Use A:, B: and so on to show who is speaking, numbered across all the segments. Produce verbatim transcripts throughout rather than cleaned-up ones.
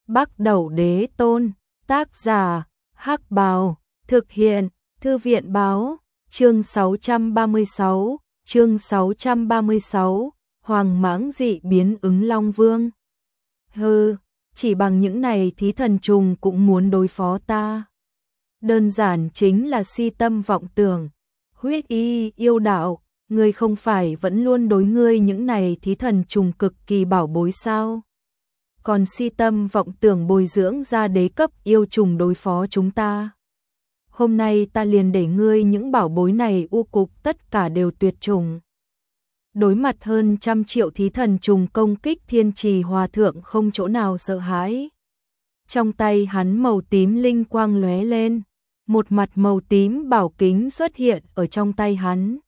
A: Bắc Đẩu Đế Tôn, tác giả, Hắc Bào, thực hiện, Thư viện Báo, chương sáu trăm ba mươi sáu, chương sáu trăm ba mươi sáu, Hoàng Mãng dị biến ứng Long Vương. Hừ, chỉ bằng những này thí thần trùng cũng muốn đối phó ta. Đơn giản chính là si tâm vọng tưởng, huyết y yêu đạo, ngươi không phải vẫn luôn đối ngươi những này thí thần trùng cực kỳ bảo bối sao? Còn si tâm vọng tưởng bồi dưỡng ra đế cấp yêu trùng đối phó chúng ta. Hôm nay ta liền để ngươi những bảo bối này u cục tất cả đều tuyệt chủng. Đối mặt hơn trăm triệu thí thần trùng công kích, Thiên Trì Hòa Thượng không chỗ nào sợ hãi. Trong tay hắn màu tím linh quang lóe lên, một mặt màu tím bảo kính xuất hiện ở trong tay hắn.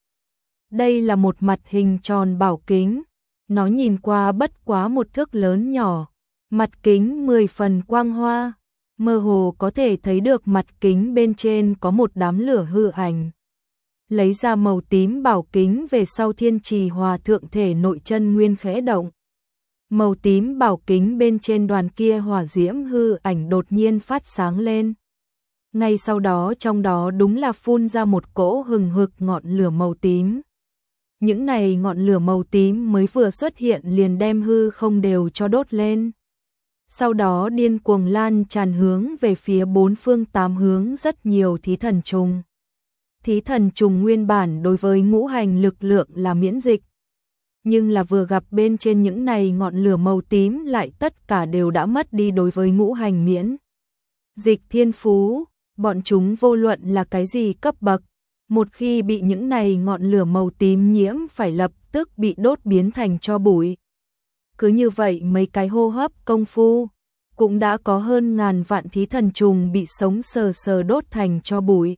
A: Đây là một mặt hình tròn bảo kính, nó nhìn qua bất quá một thước lớn nhỏ, mặt kính mười phần quang hoa, mơ hồ có thể thấy được mặt kính bên trên có một đám lửa hư ảnh. Lấy ra màu tím bảo kính về sau, Thiên Trì Hòa Thượng thể nội chân nguyên khẽ động. Màu tím bảo kính bên trên đoàn kia hỏa diễm hư ảnh đột nhiên phát sáng lên. Ngay sau đó trong đó đúng là phun ra một cỗ hừng hực ngọn lửa màu tím. Những này ngọn lửa màu tím mới vừa xuất hiện liền đem hư không đều cho đốt lên. Sau đó điên cuồng lan tràn hướng về phía bốn phương tám hướng rất nhiều thí thần trùng. Thí thần trùng nguyên bản đối với ngũ hành lực lượng là miễn dịch. Nhưng là vừa gặp bên trên những này ngọn lửa màu tím lại tất cả đều đã mất đi đối với ngũ hành miễn dịch thiên phú. Bọn chúng vô luận là cái gì cấp bậc, một khi bị những này ngọn lửa màu tím nhiễm phải lập tức bị đốt biến thành tro bụi. Cứ như vậy mấy cái hô hấp công phu, cũng đã có hơn ngàn vạn thí thần trùng bị sống sờ sờ đốt thành tro bụi.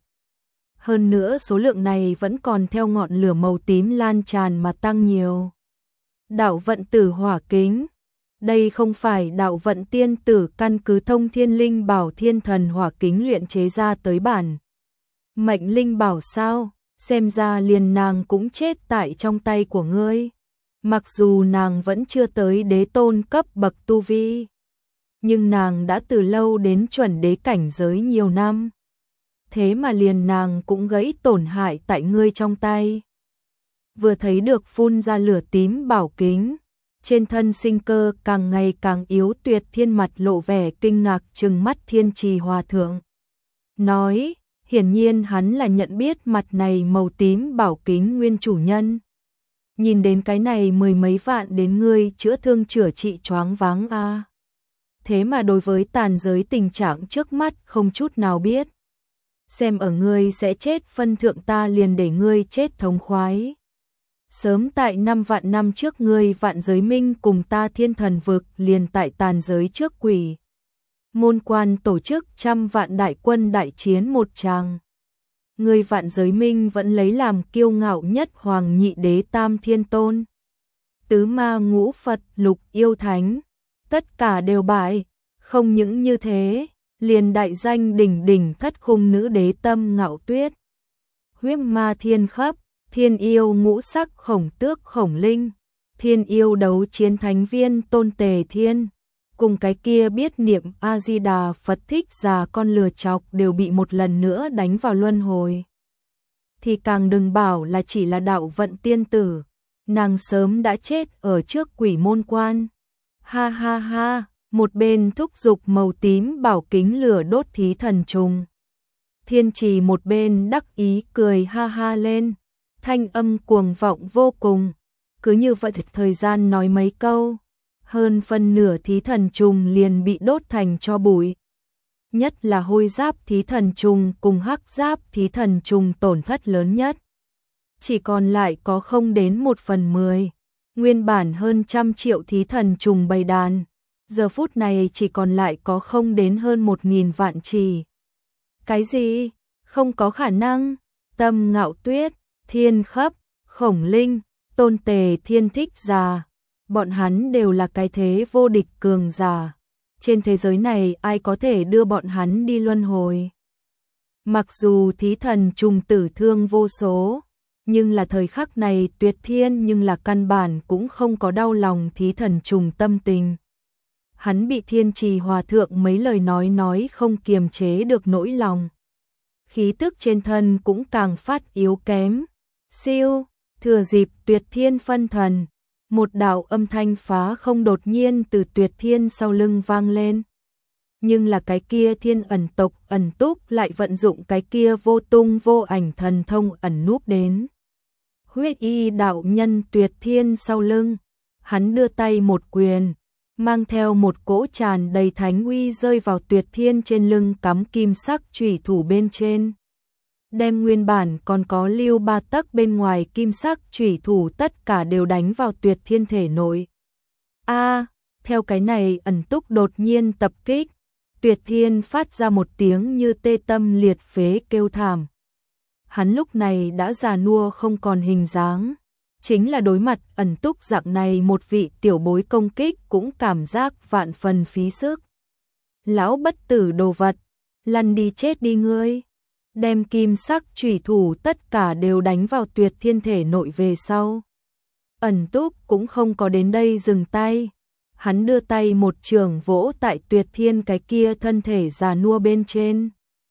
A: Hơn nữa số lượng này vẫn còn theo ngọn lửa màu tím lan tràn mà tăng nhiều. Đạo vận tử hỏa kính. Đây không phải đạo vận tiên tử căn cứ thông thiên linh bảo thiên thần hỏa kính luyện chế ra tới bản mệnh linh bảo sao? Xem ra liền nàng cũng chết tại trong tay của ngươi. Mặc dù nàng vẫn chưa tới đế tôn cấp bậc tu vi, nhưng nàng đã từ lâu đến chuẩn đế cảnh giới nhiều năm. Thế mà liền nàng cũng gãy tổn hại tại ngươi trong tay. Vừa thấy được phun ra lửa tím bảo kính, trên thân sinh cơ càng ngày càng yếu tuyệt, Thiên mặt lộ vẻ kinh ngạc trừng mắt Thiên Trì Hòa Thượng. Nói, hiển nhiên hắn là nhận biết mặt này màu tím bảo kính nguyên chủ nhân. Nhìn đến cái này mười mấy vạn đến ngươi chữa thương chữa trị choáng váng a. À. Thế mà đối với tàn giới tình trạng trước mắt không chút nào biết. Xem ở ngươi sẽ chết phân thượng ta liền để ngươi chết thống khoái. Sớm tại năm vạn năm trước ngươi vạn giới minh cùng ta thiên thần vực liền tại tàn giới trước quỷ môn quan tổ chức trăm vạn đại quân đại chiến một tràng. Ngươi vạn giới minh vẫn lấy làm kiêu ngạo nhất hoàng nhị đế tam thiên tôn. Tứ ma ngũ Phật lục yêu thánh, tất cả đều bại, không những như thế, liền đại danh đỉnh đỉnh thất khung nữ đế Tâm Ngạo Tuyết. Huyết ma thiên khắp, thiên yêu ngũ sắc khổng tước khổng linh, thiên yêu đấu chiến thánh viên Tôn Tề Thiên, cùng cái kia biết niệm A-di-đà Phật thích già con lừa chọc đều bị một lần nữa đánh vào luân hồi. Thì càng đừng bảo là chỉ là đạo vận tiên tử, nàng sớm đã chết ở trước quỷ môn quan. Ha ha ha, một bên thúc giục màu tím bảo kính lửa đốt thí thần trùng. Thiên Trì một bên đắc ý cười ha ha lên, thanh âm cuồng vọng vô cùng. Cứ như vậy thời gian nói mấy câu, hơn phân nửa thí thần trùng liền bị đốt thành tro bụi. Nhất là hôi giáp thí thần trùng cùng hắc giáp thí thần trùng tổn thất lớn nhất. Chỉ còn lại có không đến một phần mười. Nguyên bản hơn trăm triệu thí thần trùng bầy đàn, giờ phút này chỉ còn lại có không đến hơn một nghìn vạn chỉ. Cái gì? Không có khả năng. Tâm Ngạo Tuyết, Thiên Khấp, Khổng Linh, Tôn Tề Thiên thích già, bọn hắn đều là cái thế vô địch cường giả. Trên thế giới này ai có thể đưa bọn hắn đi luân hồi? Mặc dù thí thần trùng tử thương vô số, nhưng là thời khắc này Tuyệt Thiên nhưng là căn bản cũng không có đau lòng thí thần trùng tâm tình. hắn bị Thiên Trì Hòa Thượng mấy lời nói nói không kiềm chế được nỗi lòng. Khí tức trên thân cũng càng phát yếu kém. Siêu, thừa dịp Tuyệt Thiên phân thần, một đạo âm thanh phá không đột nhiên từ Tuyệt Thiên sau lưng vang lên. Nhưng là cái kia Thiên ẩn tộc ẩn túc lại vận dụng cái kia vô tung vô ảnh thần thông ẩn núp đến. Huyết y đạo nhân Tuyệt Thiên sau lưng, hắn đưa tay một quyền, mang theo một cỗ tràn đầy thánh uy rơi vào Tuyệt Thiên trên lưng cắm kim sắc chủy thủ bên trên. Đem nguyên bản còn có lưu ba tấc bên ngoài kim sắc chủy thủ tất cả đều đánh vào Tuyệt Thiên thể nội. A, theo cái này ẩn túc đột nhiên tập kích, Tuyệt Thiên phát ra một tiếng như tê tâm liệt phế kêu thảm. Hắn lúc này đã già nua không còn hình dáng, chính là đối mặt ẩn túc dạng này một vị tiểu bối công kích cũng cảm giác vạn phần phí sức. Lão bất tử đồ vật, lăn đi chết đi ngươi. Đem kim sắc chủy thủ tất cả đều đánh vào Tuyệt Thiên thể nội về sau. Ẩn túc cũng không có đến đây dừng tay. Hắn đưa tay một trường vỗ tại Tuyệt Thiên cái kia thân thể già nua bên trên.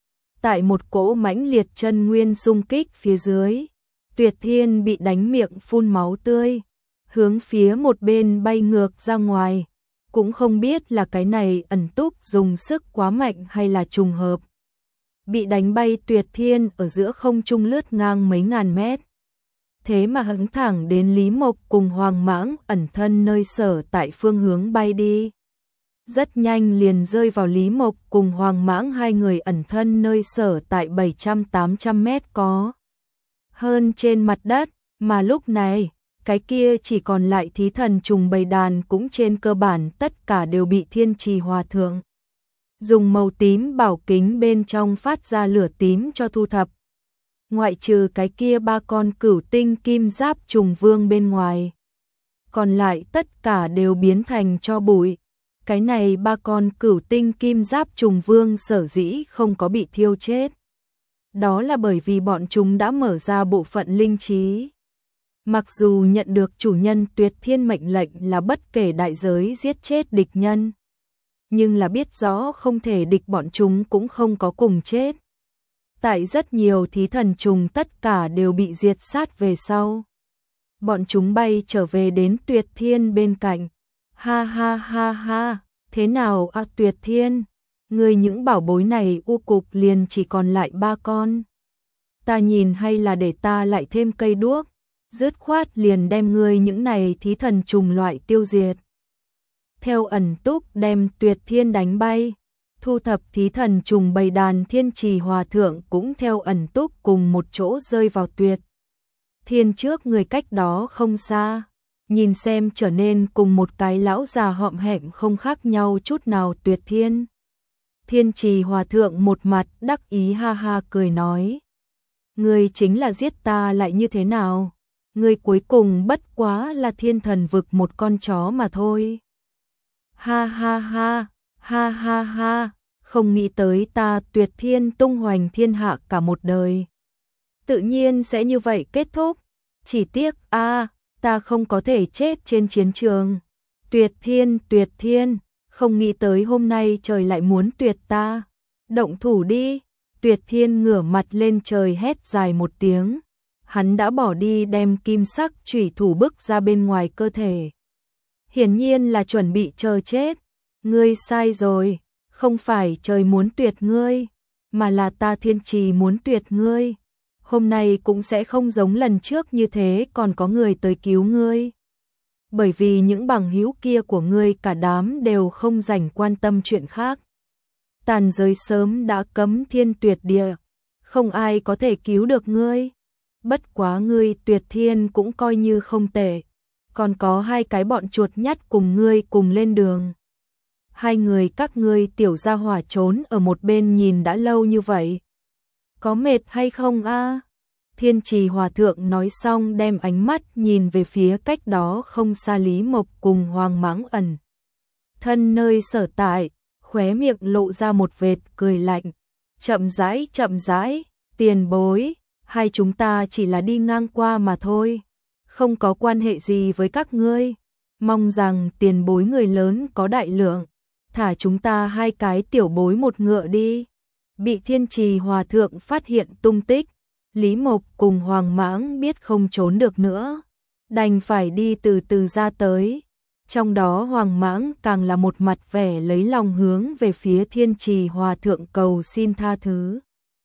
A: Tại một cỗ mãnh liệt chân nguyên xung kích phía dưới, Tuyệt Thiên bị đánh miệng phun máu tươi, hướng phía một bên bay ngược ra ngoài. Cũng không biết là cái này ẩn túc dùng sức quá mạnh hay là trùng hợp. Bị đánh bay Tuyệt Thiên ở giữa không trung lướt ngang mấy ngàn mét. Thế mà hững thẳng đến Lý Mộc cùng Hoàng Mãng ẩn thân nơi sở tại phương hướng bay đi. Rất nhanh liền rơi vào Lý Mộc cùng Hoàng Mãng hai người ẩn thân nơi sở tại bảy trăm tám trăm mét có hơn trên mặt đất, mà lúc này, cái kia chỉ còn lại thí thần trùng bầy đàn cũng trên cơ bản tất cả đều bị Thiên Trì Hòa Thượng dùng màu tím bảo kính bên trong phát ra lửa tím cho thu thập. Ngoại trừ cái kia ba con cửu tinh kim giáp trùng vương bên ngoài, còn lại tất cả đều biến thành tro bụi. Cái này ba con cửu tinh kim giáp trùng vương sở dĩ không có bị thiêu chết. Đó là bởi vì bọn chúng đã mở ra bộ phận linh trí. Mặc dù nhận được chủ nhân Tuyệt Thiên mệnh lệnh là bất kể đại giới giết chết địch nhân, nhưng là biết rõ không thể địch bọn chúng cũng không có cùng chết. Tại rất nhiều thí thần trùng tất cả đều bị diệt sát về sau. Bọn chúng bay trở về đến Tuyệt Thiên bên cạnh. Ha ha ha ha, thế nào à Tuyệt Thiên, ngươi những bảo bối này u cục liền chỉ còn lại ba con. Ta nhìn hay là để ta lại thêm cây đuốc, dứt khoát liền đem ngươi những này thí thần trùng loại tiêu diệt. Theo ẩn túc đem Tuyệt Thiên đánh bay, thu thập thí thần trùng bầy đàn Thiên Trì Hòa Thượng cũng theo ẩn túc cùng một chỗ rơi vào Tuyệt Thiên trước người cách đó không xa. Nhìn xem trở nên cùng một cái lão già hõm hẹm không khác nhau chút nào Tuyệt Thiên. Thiên Trì Hòa Thượng một mặt đắc ý ha ha cười nói. Ngươi chính là giết ta lại như thế nào? Ngươi cuối cùng bất quá là thiên thần vực một con chó mà thôi. Ha ha ha, ha ha ha, không nghĩ tới ta Tuyệt Thiên tung hoành thiên hạ cả một đời. Tự nhiên sẽ như vậy kết thúc. Chỉ tiếc a à, ta không có thể chết trên chiến trường. Tuyệt Thiên, Tuyệt Thiên, không nghĩ tới hôm nay trời lại muốn tuyệt ta. Động thủ đi. Tuyệt Thiên ngửa mặt lên trời hét dài một tiếng. Hắn đã bỏ đi đem kim sắc chủy thủ bức ra bên ngoài cơ thể. Hiển nhiên là chuẩn bị chờ chết. Ngươi sai rồi, không phải trời muốn tuyệt ngươi, mà là ta Thiên Trì muốn tuyệt ngươi. Hôm nay cũng sẽ không giống lần trước như thế còn có người tới cứu ngươi. Bởi vì những bằng hữu kia của ngươi cả đám đều không dành quan tâm chuyện khác. Tàn giới sớm đã cấm thiên tuyệt địa, không ai có thể cứu được ngươi. Bất quá ngươi Tuyệt Thiên cũng coi như không tệ, còn có hai cái bọn chuột nhắt cùng ngươi cùng lên đường. Hai người các ngươi tiểu gia hỏa trốn ở một bên nhìn đã lâu như vậy. Có mệt hay không a? Thiên Trì Hòa Thượng nói xong đem ánh mắt nhìn về phía cách đó không xa Lý Mộc cùng Hoàng Mãng ẩn. Thân nơi sở tại, khóe miệng lộ ra một vệt cười lạnh. Chậm rãi chậm rãi, tiền bối, hai chúng ta chỉ là đi ngang qua mà thôi. Không có quan hệ gì với các ngươi. Mong rằng tiền bối người lớn có đại lượng, thả chúng ta hai cái tiểu bối một ngựa đi. Bị Thiên Trì Hòa Thượng phát hiện tung tích, Lý Mộc cùng Hoàng Mãng biết không trốn được nữa, đành phải đi từ từ ra tới. Trong đó Hoàng Mãng càng là một mặt vẻ lấy lòng hướng về phía Thiên Trì Hòa Thượng cầu xin tha thứ.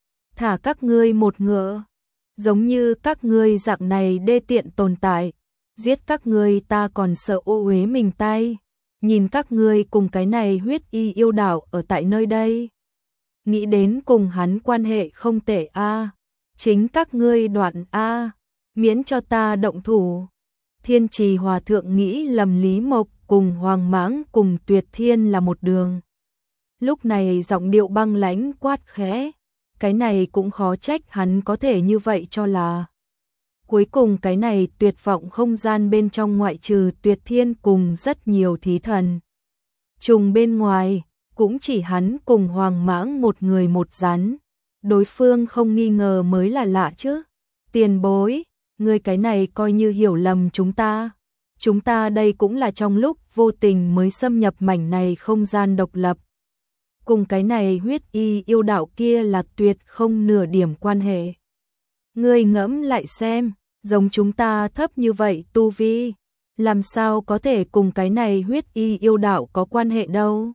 A: Thả các ngươi một ngựa, giống như các ngươi dạng này đê tiện tồn tại, giết các ngươi ta còn sợ ô uế mình tay. Nhìn các ngươi cùng cái này huyết y yêu đạo ở tại nơi đây, nghĩ đến cùng hắn quan hệ không tệ a, chính các ngươi đoạn a, miễn cho ta động thủ. Thiên Trì Hòa Thượng nghĩ lầm Lý Mộc cùng Hoàng Mãng cùng Tuyệt Thiên là một đường. Lúc này giọng điệu băng lãnh quát khẽ, cái này cũng khó trách hắn có thể như vậy cho là. Cuối cùng cái này tuyệt vọng không gian bên trong ngoại trừ Tuyệt Thiên cùng rất nhiều thí thần trùng bên ngoài, cũng chỉ hắn cùng Hoàng Mãng một người một rắn. Đối phương không nghi ngờ mới là lạ chứ. Tiền bối, ngươi cái này coi như hiểu lầm chúng ta. Chúng ta đây cũng là trong lúc vô tình mới xâm nhập mảnh này không gian độc lập. Cùng cái này huyết y yêu đạo kia là tuyệt không nửa điểm quan hệ. Ngươi ngẫm lại xem, giống chúng ta thấp như vậy tu vi, làm sao có thể cùng cái này huyết y yêu đạo có quan hệ đâu.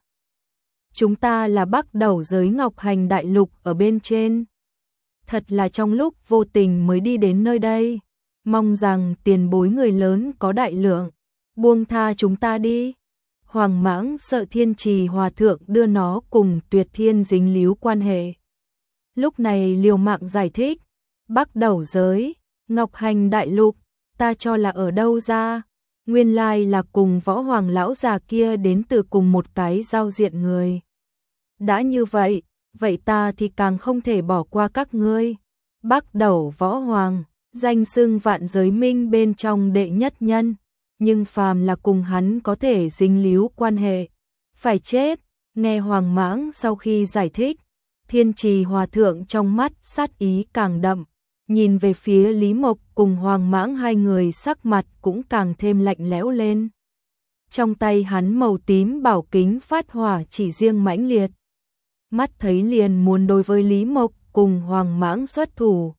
A: Chúng ta là Bắc Đầu giới Ngọc Hành Đại Lục ở bên trên. Thật là trong lúc vô tình mới đi đến nơi đây. Mong rằng tiền bối người lớn có đại lượng, buông tha chúng ta đi. Hoàng Mãng sợ Thiên Trì Hòa Thượng đưa nó cùng Tuyệt Thiên dính líu quan hệ. Lúc này liều mạng giải thích, Bắc Đầu giới, Ngọc Hành Đại Lục, ta cho là ở đâu ra, nguyên lai là cùng Võ Hoàng lão già kia đến từ cùng một cái giao diện người. Đã như vậy, vậy ta thì càng không thể bỏ qua các ngươi. Bắc Đầu Võ Hoàng, danh xưng vạn giới minh bên trong đệ nhất nhân, nhưng phàm là cùng hắn có thể dính líu quan hệ, phải chết. Nghe Hoàng Mãng sau khi giải thích, Thiên Trì Hòa Thượng trong mắt sát ý càng đậm, nhìn về phía Lý Mộc cùng Hoàng Mãng hai người sắc mặt cũng càng thêm lạnh lẽo lên. Trong tay hắn màu tím bảo kính phát hỏa chỉ riêng mãnh liệt. Mắt thấy liền muốn đối với Lý Mộc cùng Hoàng Mãng xuất thủ.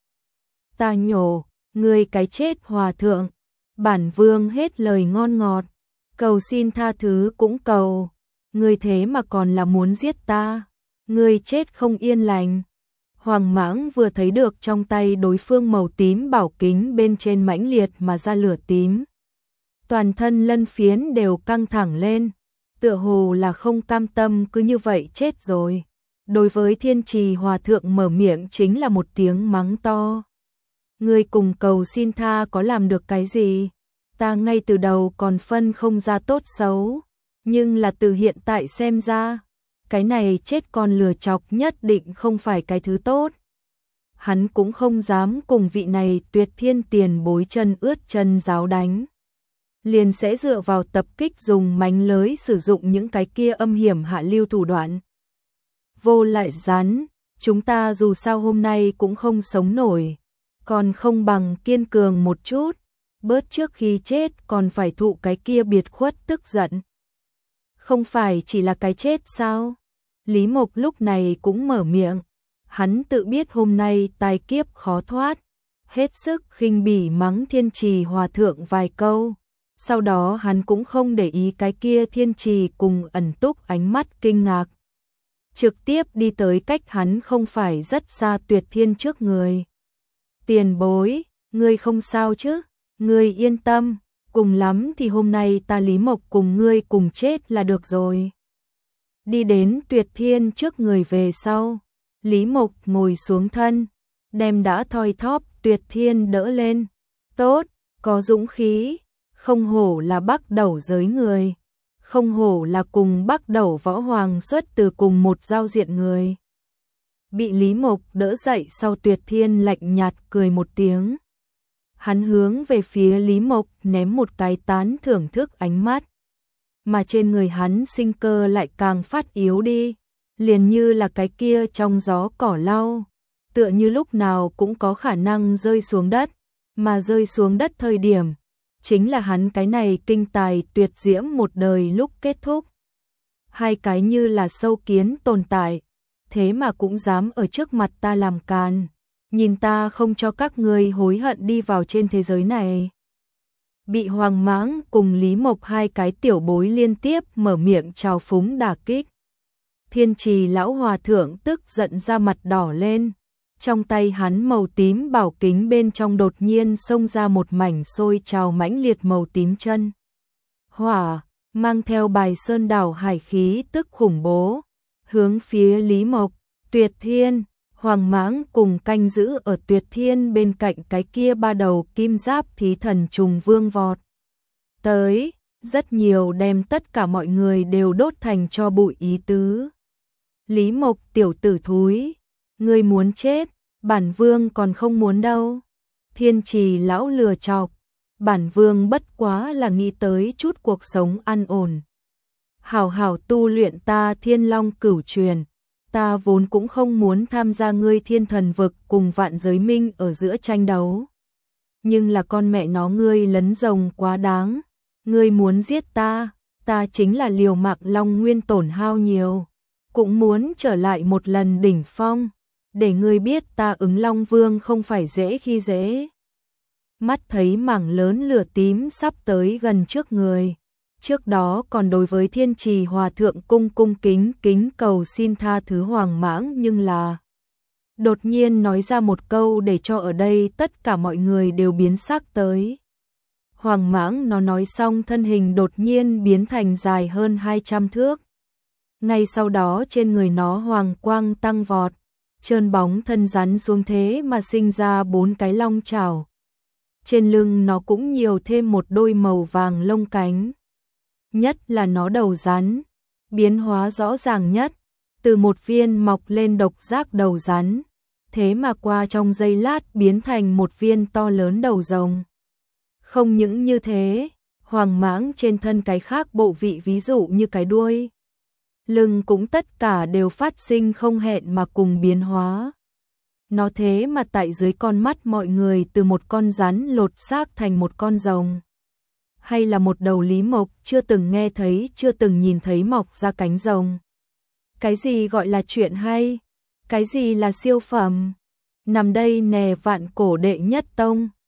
A: Ta nhổ, ngươi cái chết Hòa Thượng, bản vương hết lời ngon ngọt, cầu xin tha thứ cũng cầu, ngươi thế mà còn là muốn giết ta, ngươi chết không yên lành. Hoàng Mãng vừa thấy được trong tay đối phương màu tím bảo kính bên trên mãnh liệt mà ra lửa tím. Toàn thân lân phiến đều căng thẳng lên, tựa hồ là không cam tâm cứ như vậy chết rồi. Đối với Thiên Trì Hòa Thượng mở miệng chính là một tiếng mắng to. Ngươi cùng cầu xin tha có làm được cái gì? Ta ngay từ đầu còn phân không ra tốt xấu, nhưng là từ hiện tại xem ra, cái này chết con lừa chọc nhất định không phải cái thứ tốt. Hắn cũng không dám cùng vị này Tuyệt Thiên tiền bối chân ướt chân giáo đánh. Liền sẽ dựa vào tập kích dùng mánh lới sử dụng những cái kia âm hiểm hạ lưu thủ đoạn. Vô lại rắn, chúng ta dù sao hôm nay cũng không sống nổi, còn không bằng kiên cường một chút, bớt trước khi chết còn phải thụ cái kia biệt khuất tức giận. Không phải chỉ là cái chết sao? Lý Mộc lúc này cũng mở miệng, hắn tự biết hôm nay tai kiếp khó thoát, hết sức khinh bỉ mắng Thiên Trì Hòa Thượng vài câu. Sau đó hắn cũng không để ý cái kia Thiên Trì cùng ẩn túc ánh mắt kinh ngạc, trực tiếp đi tới cách hắn không phải rất xa Tuyệt Thiên trước người. Tiền bối, ngươi không sao chứ? Ngươi yên tâm, cùng lắm thì hôm nay ta Lý Mộc cùng ngươi cùng chết là được rồi. Đi đến Tuyệt Thiên trước người về sau, Lý Mộc ngồi xuống thân, đem đã thoi thóp Tuyệt Thiên đỡ lên. Tốt, có dũng khí, không hổ là Bắc Đầu giới người, không hổ là cùng Bắc Đầu Võ Hoàng xuất từ cùng một giao diện người. Bị Lý Mộc đỡ dậy sau Tuyệt Thiên lạnh nhạt cười một tiếng. Hắn hướng về phía Lý Mộc ném một cái tán thưởng thức ánh mắt. Mà trên người hắn sinh cơ lại càng phát yếu đi, liền như là cái kia trong gió cỏ lau, tựa như lúc nào cũng có khả năng rơi xuống đất, mà rơi xuống đất thời điểm, chính là hắn cái này kinh tài tuyệt diễm một đời lúc kết thúc. hai cái như là sâu kiến tồn tại, thế mà cũng dám ở trước mặt ta làm càn, nhìn ta không cho các ngươi hối hận đi vào trên thế giới này. Bị Hoàng Mãng cùng Lý Mộc hai cái tiểu bối liên tiếp mở miệng trào phúng đả kích. Thiên Trì lão hòa thượng tức giận ra mặt đỏ lên, trong tay hắn màu tím bảo kính bên trong đột nhiên xông ra một mảnh sôi trào mãnh liệt màu tím chân hỏa, mang theo bài sơn đảo hải khí tức khủng bố, hướng phía Lý Mộc, Tuyệt Thiên, Hoàng Mãng cùng canh giữ ở Tuyệt Thiên bên cạnh cái kia ba đầu kim giáp thí thần trùng vương vọt tới, rất nhiều đem tất cả mọi người đều đốt thành tro bụi ý tứ. Lý Mộc tiểu tử thúi, ngươi muốn chết, bản vương còn không muốn đâu. Thiên Trì lão lừa chọc, bản vương bất quá là nghĩ tới chút cuộc sống an ổn. Hảo hảo tu luyện ta Thiên Long cửu truyền, ta vốn cũng không muốn tham gia ngươi thiên thần vực cùng vạn giới minh ở giữa tranh đấu. Nhưng là con mẹ nó ngươi lấn rồng quá đáng, ngươi muốn giết ta, ta chính là liều mạng long nguyên tổn hao nhiều, cũng muốn trở lại một lần đỉnh phong, để ngươi biết ta ứng Long Vương không phải dễ khi dễ. Mắt thấy mảng lớn lửa tím sắp tới gần trước người, trước đó còn đối với Thiên Trì hòa thượng cung cung kính kính cầu xin tha thứ Hoàng Mãng, nhưng là đột nhiên nói ra một câu để cho ở đây tất cả mọi người đều biến sắc tới. Hoàng Mãng nó nói xong thân hình đột nhiên biến thành dài hơn hai trăm thước. Ngay sau đó trên người nó hoàng quang tăng vọt, trơn bóng thân rắn xuống thế mà sinh ra bốn cái long chảo. Trên lưng nó cũng nhiều thêm một đôi màu vàng lông cánh. Nhất là nó đầu rắn, biến hóa rõ ràng nhất, từ một viên mọc lên độc giác đầu rắn, thế mà qua trong giây lát biến thành một viên to lớn đầu rồng. Không những như thế, Hoàng Mãng trên thân cái khác bộ vị ví dụ như cái đuôi, lưng cũng tất cả đều phát sinh không hẹn mà cùng biến hóa. Nó thế mà tại dưới con mắt mọi người từ một con rắn lột xác thành một con rồng. Hay là một đầu Lý Mộc chưa từng nghe thấy, chưa từng nhìn thấy mọc ra cánh rồng. Cái gì gọi là chuyện hay? Cái gì là siêu phẩm? Nằm đây nè vạn cổ đệ nhất tông.